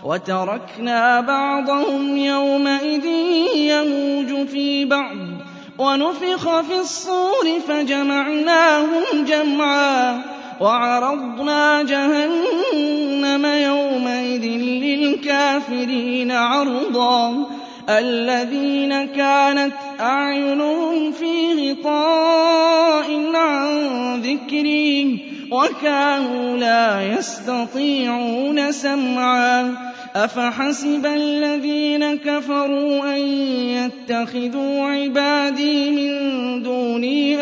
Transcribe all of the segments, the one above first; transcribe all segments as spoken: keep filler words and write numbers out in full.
وَتَرَكْنَا بَعْضَهُمْ يَوْمَئِذٍ يَمُوجُ فِي بَعْضٍ وَنُفِخَ فِي الصُّورِ فَجَمَعْنَاهُمْ جَمْعًا وَعَرَضْنَا جَهَنَّمَ يَوْمَئِذٍ لِّلْكَافِرِينَ عَرْضًا الَّذِينَ كَانَتْ أَعْيُنُهُمْ فِي غِطَاءٍ عَن ذِكْرِي وَكَانُوا لَا يَسْتَطِيعُونَ سَمْعًا أَفَحَسِبَ الَّذِينَ كَفَرُوا أَن يَتَّخِذُوا عِبَادِي مِن دُونِي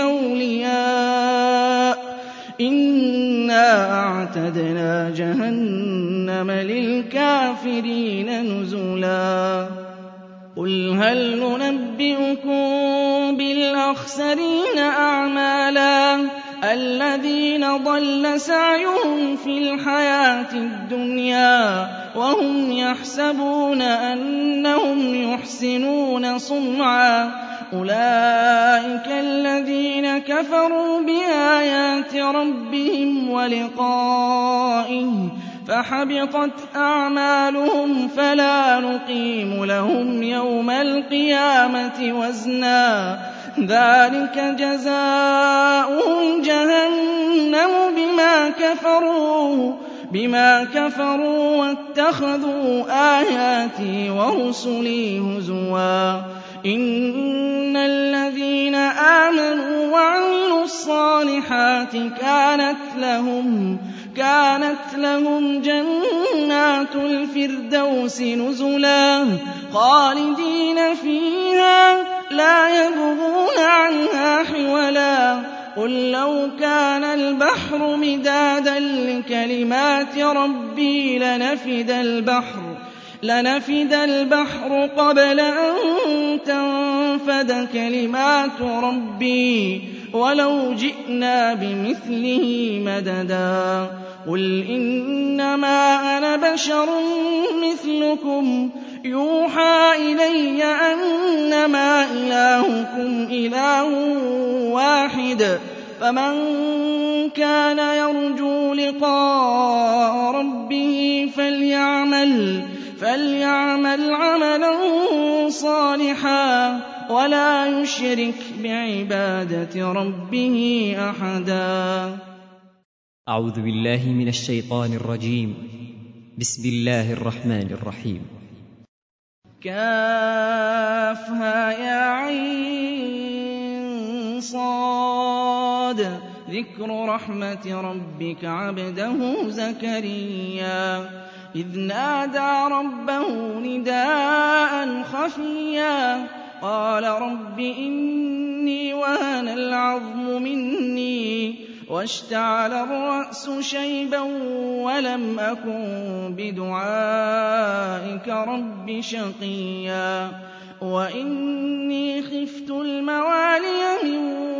أَوْلِيَاءَ إِنَّا أَعْتَدْنَا جَهَنَّمَ لِلْكَافِرِينَ نُزُلًا قُلْ هَلْ نُنَبِّئُكُم بِالْأَخْسَرِينَ أَعْمَالًا الَّذِينَ ضَلَّ سَعْيُهُمْ فِي الْحَيَاةِ الدُّنْيَا وَهُمْ يَحْسَبُونَ أَنَّهُمْ يُحْسِنُونَ صُنْعًا أُولَٰئِكَ الَّذِينَ كَفَرُوا بِآيَاتِ رَبِّهِمْ وَلِقَائِهِ فَحَبِطَتْ أَعْمَالُهُمْ فَلَا نُقِيمُ لَهُمْ يَوْمَ الْقِيَامَةِ وَزْنًا ذَٰلِكَ جَزَاؤُهُمْ جَهَنَّمُ بِمَا كَفَرُوا بِمَا كَفَرُوا وَاتَّخَذُوا آيَاتِي وَرُسُلِي هُزُوًا إِنَّ الَّذِينَ آمَنُوا وَعَمِلُوا الصَّالِحَاتِ كَانَتْ لَهُمْ كانت لهم جنات الفردوس نزلا خالدين فيها لا يبغون عنها حولا قل لو كان البحر مدادا لكلمات ربي لنفد البحر لنفد البحر قبل أن تنفد كلمات ربي ولو جئنا بمثله مددا قل إنما أنا بشر مثلكم يوحى إلي أنما إلهكم إله واحد فمن كان يرجو لقاء ربه فليعمل فليعمل عملا صالحا ولا يشرك بعبادة ربه أحدا. أعوذ بالله من الشيطان الرجيم. بسم الله الرحمن الرحيم. كافها يا عين صاد ذكر رحمة ربك عبده زكريا إذ نادى ربه نداء خفيا قال رب إني وهن العظم مني واشتعل الرأس شيبا ولم أكن بدعائك رب شقيا وإني خفت الموالي من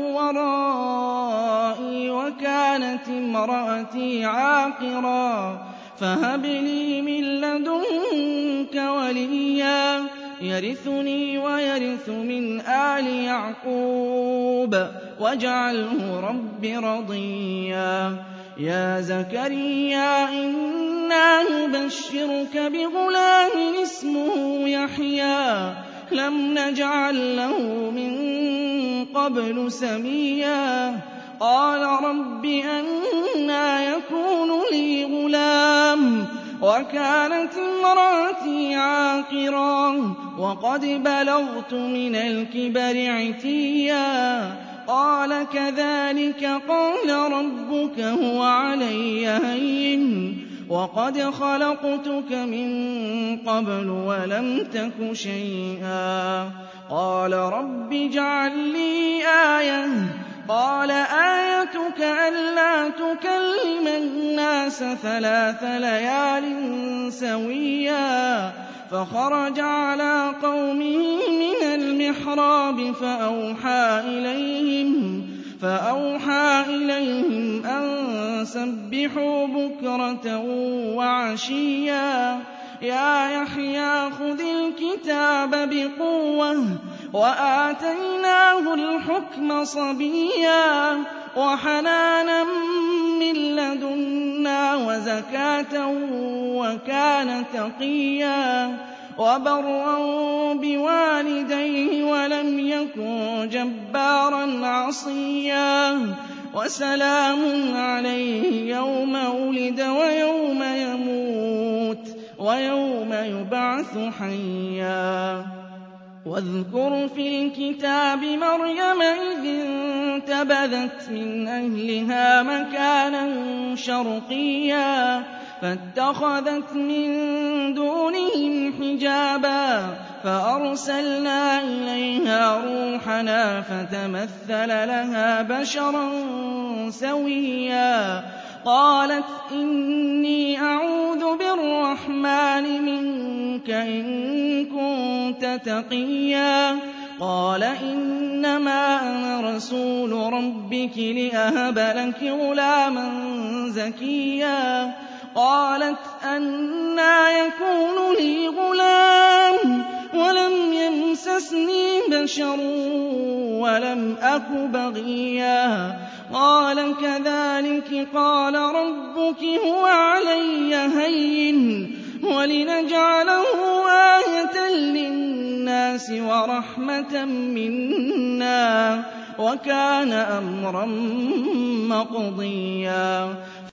ورائي وكانت امرأتي عاقرا فهب لي من لدنك وليا يرثني ويرث من آل يعقوب واجعله رب رضيا يا زكريا إنا نبشرك بغلام اسمه يحيى لم نجعل له من قبل سميا قال رب أنى يكون لي غلام وكانت امرأتي عاقرا وقد بلغت من الكبر عتيا قال كذلك قال ربك هو علي هين وقد خلقتك من قبل ولم تك شيئا قال رب اجعل لي آية قال آيتك ألا تكلم الناس ثلاث ليال سويا فخرج على قومه من المحراب فأوحى إليهم فأوحى إليهم أن سبحوا بكرة وعشيا يا يحيى خذ الكتاب بقوة وآتيناه الحكم صبيا وحنانا من لدنا وزكاة وكان تقيا وبرا بوالديه ولم يكن جبارا عصيا وسلام عليه يوم ولد ويوم يموت ويوم يبعث حيا واذكر في الكتاب مريم إذ انتبذت من أهلها مكانا شرقيا فاتخذت من دونهم حجابا فأرسلنا إليها روحنا فتمثل لها بشرا سويا قالت إني أعوذ بالرحمن منك إن كنت تقيا قال إنما أنا رسول ربك لأهب لك غلاما زكيا قالت أنى يكون لي غلام ولم يمسسني بشر ولم أك بغيا قال كذلك قال ربك هو علي هين ولنجعله آية للناس ورحمة منا وكان أمرا مقضيا